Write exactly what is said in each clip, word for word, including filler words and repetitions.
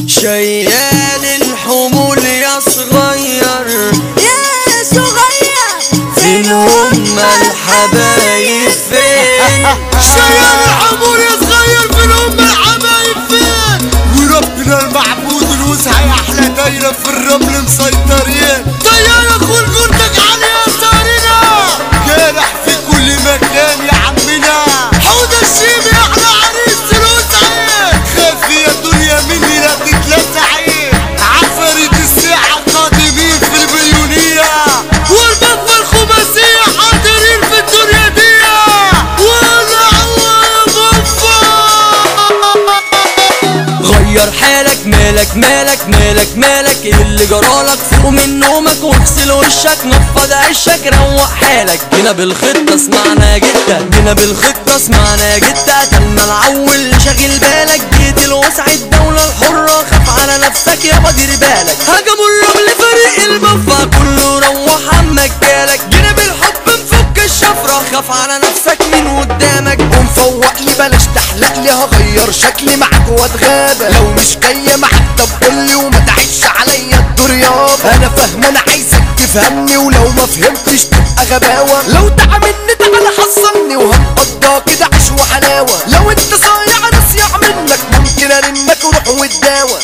شيال الحمول يا صغير يا صغير فين هم الحبايب فين؟ شيال الحمول يا صغير فين هم الحبايب فين؟ وربنا المعبود الوسع يا احلى دايره في الرمل مسيطرين. طياره كل جندك عليها سارنا جارح في كل مكان يا عمنا. حوده الشيبي احلى عريس الوسعين. خافي يا دنيا مني لا تتلسعي. عفاريت الساعه قادمين في البيونيه والبطه الخماسيه حاضرين في الدنيا دي. ولا غير حالك مالك مالك مالك مالك ايه اللي جرالك؟ فوق من نومك واغسل وشك نفض عشك روق حالك. جينا بالخطة اسمعنا يا جدة جينا بالخطة اسمعنا يا جدة. قتلنا العول شاغل بالك جيت الوسع الدولة الحرة. خاف على نفسك يابا دير بالك. هجموا الرمل فريق البفا كله روح عمك جالك. جينا بالحب نفك الشفرة خاف على نفسك من قدامك. قوم فوق لي بلاش تحلق لي هغير شكلي معاك واتغابى. لو مش جايه معاك طب قولي وما تعيش عليا الدور يابا. انا فاهم انا عايزك تفهمني ولو ما فهمتش تبقى غباوه. لو تعاملني تعالى حصلني وهنقضى كده عيش وحلاوه. لو انت صايع انا صياع منك ممكن ارنك وروح وتداوى.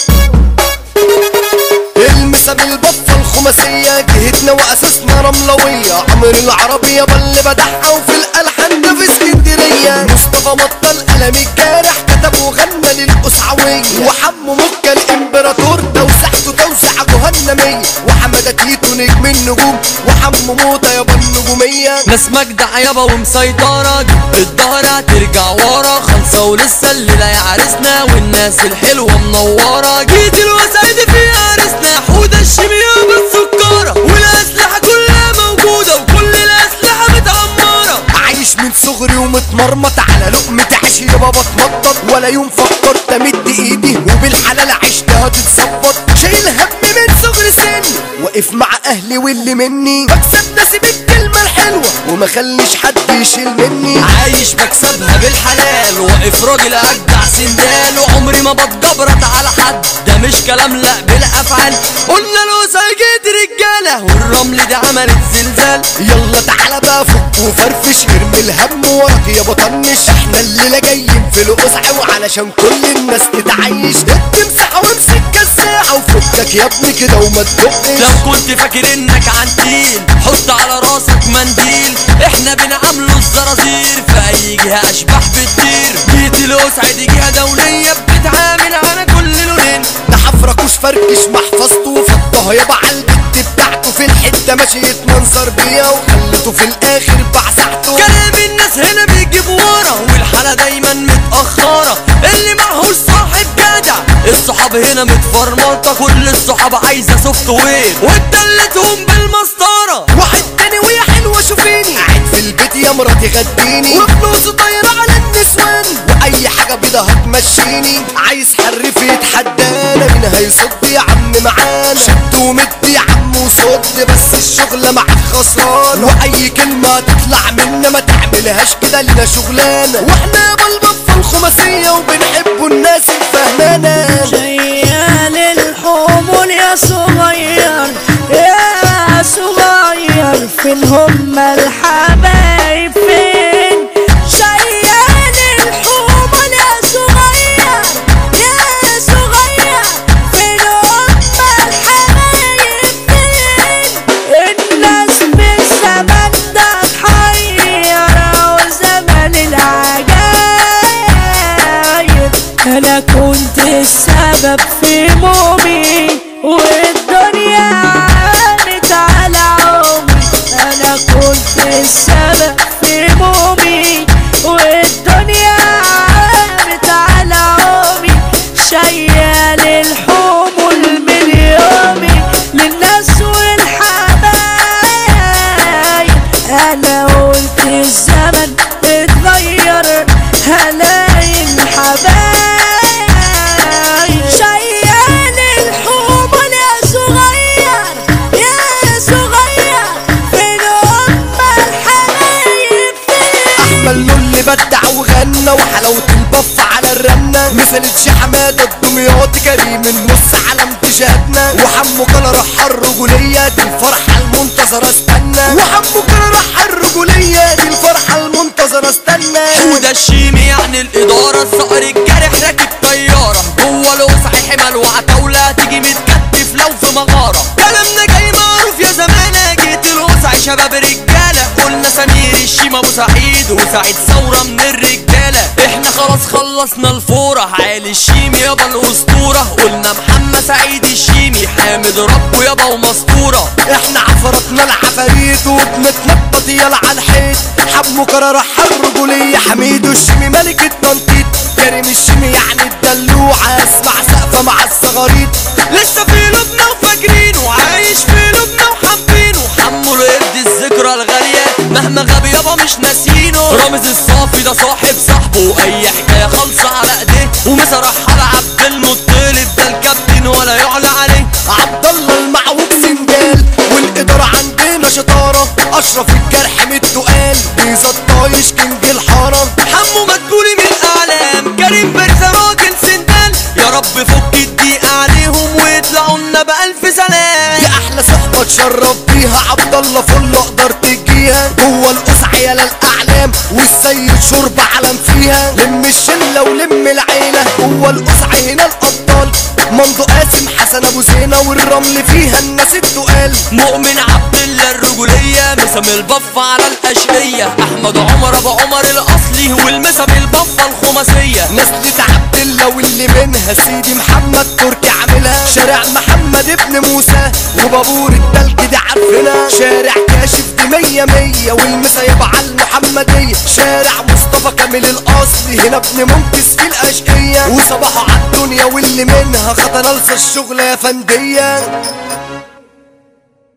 المسا بالبفه الخماسيه جهتنا واساسنا رملويه. عمر العربيه بل بدحها وفي الالحان ده في اسكندريه. مصطفى مطل قلم الجارح كتب وغنى للقصعويه. وحمو مكه الامبراطور توسعته توسع جهنميه. وحماده تيتو نجم النجوم وحمو موته يابا النجوميه. ناس مجدع يابا ومسيطرة الظهر هترجع ورا. خلصة ولسه الليلة يا عرسنا والناس الحلوة منورة. جيت الوسع دي فيها عرسنا حودة الشيمية بالسكارة. والأسلحة كلها موجودة وكل الأسلحة متعمرة. عايش من صغري ومتمرمط على لقمة عيش يابا بتنطط. ولا يوم فكرت امد ايدي وبالحلال عشتها تتظبط. شايل هم من صغر سني واقف مع اهلي واللي مني. بكسب ناسي بالكلمة الحلوة وما خليش حد يشيل مني. عايش بكسبها بالحلال واقف راجل أجدع سندال. وعمري ما بتجبرت على حد ده مش كلام لا بالأفعال. قلنا الوسع جيت رجالة والرمل دي عملت زلزال. يلا تعالى بقى فك وفرفش ارمي الهم وراك يا بطنش. احنا الليلة جايين في القزع وعلشان كل الناس تتعيش. تمسح وامسك كساحة وفكك يا ابني كده وما تدقش. لو كنت فاكر انك عنتيل حط على راسك منديل. احنا بنعامله الزرازير في اي جهة اشباح بتطير. جيت الوسع دي جهة دولية بتتعامل على كل لونين. ده حفركوش فركش محفظته وفضها يابا عالبت بتاعته. في الحتة ماشي يتمنظر بيها وخلته في الاخر بعزحته. كلام الناس هنا بيجيب ورا والحالة دايما متأخرة. اللي معهوش صاحب جدع الصحاب هنا متفرمطة. كل الصحاب عايزة سوفت وير واتدلتهم بالمسطرة. واحد تاني ويا حلوة شوفيني قاعد في البيت يا مراتي غديني. وفلوسه طايرة على النسوان واي حاجة بيضة هتمشيني. عايز حرف يتحدانا مين هيصد يا عم معانا. شد ومد يا عم وصد بس الشغلة معاك خسران. واي كلمة تطلع منا ما تعملهاش كده لنا شغلانة. واحنا بالبفة الخماسية وبنحبوا الناس الفهمانة. شيال الحمول يا صغير يا صغير فين هم الحبايب فين؟ شيال الحمول يا صغير يا صغير فين هم الحبايب فين؟ الناس بالزمن ده اتحيرة وزمن العجايب. انا كنت السبب في مومي والدنيا عانت على عمري. انا كنت السبب في مومي والدنيا عانت على عمري. شيال الحمول من يومي للناس والحبايب. انا قلت الزمن اتغير هلاقي الحبايب. شيال الحمول يا صغير يا صغير فين هم الحبايب فين؟ احمد اللي بدع وغنى وحلاوة البف على الرنة. مثلتش حمادة دمياط كريم النص علم تشهدنا، وحمو كان راح الرجولية دي الفرحة المنتظرة استنى، وحمو كان راح الرجولية دي الفرحة المنتظرة استنى. وده الشيمي يعني الإدارة، الصقر الجارح راكب طيارة جوه الوسع حمل وعتاولة تيجي متكتف لو في مغارة. كلامنا جاي معروف يا زمانة، جيت الوسع شباب رجالة، قلنا سمير الشيمة ابو سعيد وسعيد ثورة من الرجالة. احنا خلاص خلصنا الفورة، عالي الشيمي يابا الأسطورة، قلنا محمد سعيد الشيمي حامد ربه يابا ومسطورة. احنا عفرتنا العفاريت وبنتنطط يلا على الحيط، حمو كان راح الرجولية حميد الشيمي ملك التنطيط، كريم الشيمي يعني الدلوعة اسمع سقفة مع الصغاريط، لسه في لبنى وفاكرينه وعايش في لبنى وحابينه، حمو القرد الذكرى الغالية مهما غاب يابا مش ناسينه. رامز الصافي ده صاحب صاحبه واي حكاية خالصة على ايديه، ومسرح على عبد المطلب ده الكابتن ولا يعلى عليه. عبد الله المعوج سندال والإدارة عندنا شطارة، أشرف الجرح من التقال بيزا الطايش كينج الحارة، حمو مدبولي من الأعلام، كريم بارزة راجل سندال، يا رب فك الضيق عليهم ويطلعوا لنا بألف سلام. يا أحلى صحبة تشرف بيها عبد الله فل أقدر تجيها، جوه القصع يالا الأعلام والسيد شرب علم فيها، لم الشلة ولم العيلة جوه القصع هنا الأبطال، ممدو قاسم حسن أبو زينة والرمل فيها الناس التقال، مؤمن عبد الله الرجولية مسام البف على الأشقية، أحمد عمر أبو عمر الأصلي والمسام البفة الخماسية. نسلة عبد الله واللي منها سيدي محمد تركي عاملها، شارع محمد ابن موسى وبابور التلج دي عارفينها، شارع كاشف دي مية مية والمسا يابا على المحمدية، شارع مصطفى كامل الأصلي هنا ابن منكس في الأشقية، وصباحه عالدنيا واللي منها خطر لسه الشغل يا فندية.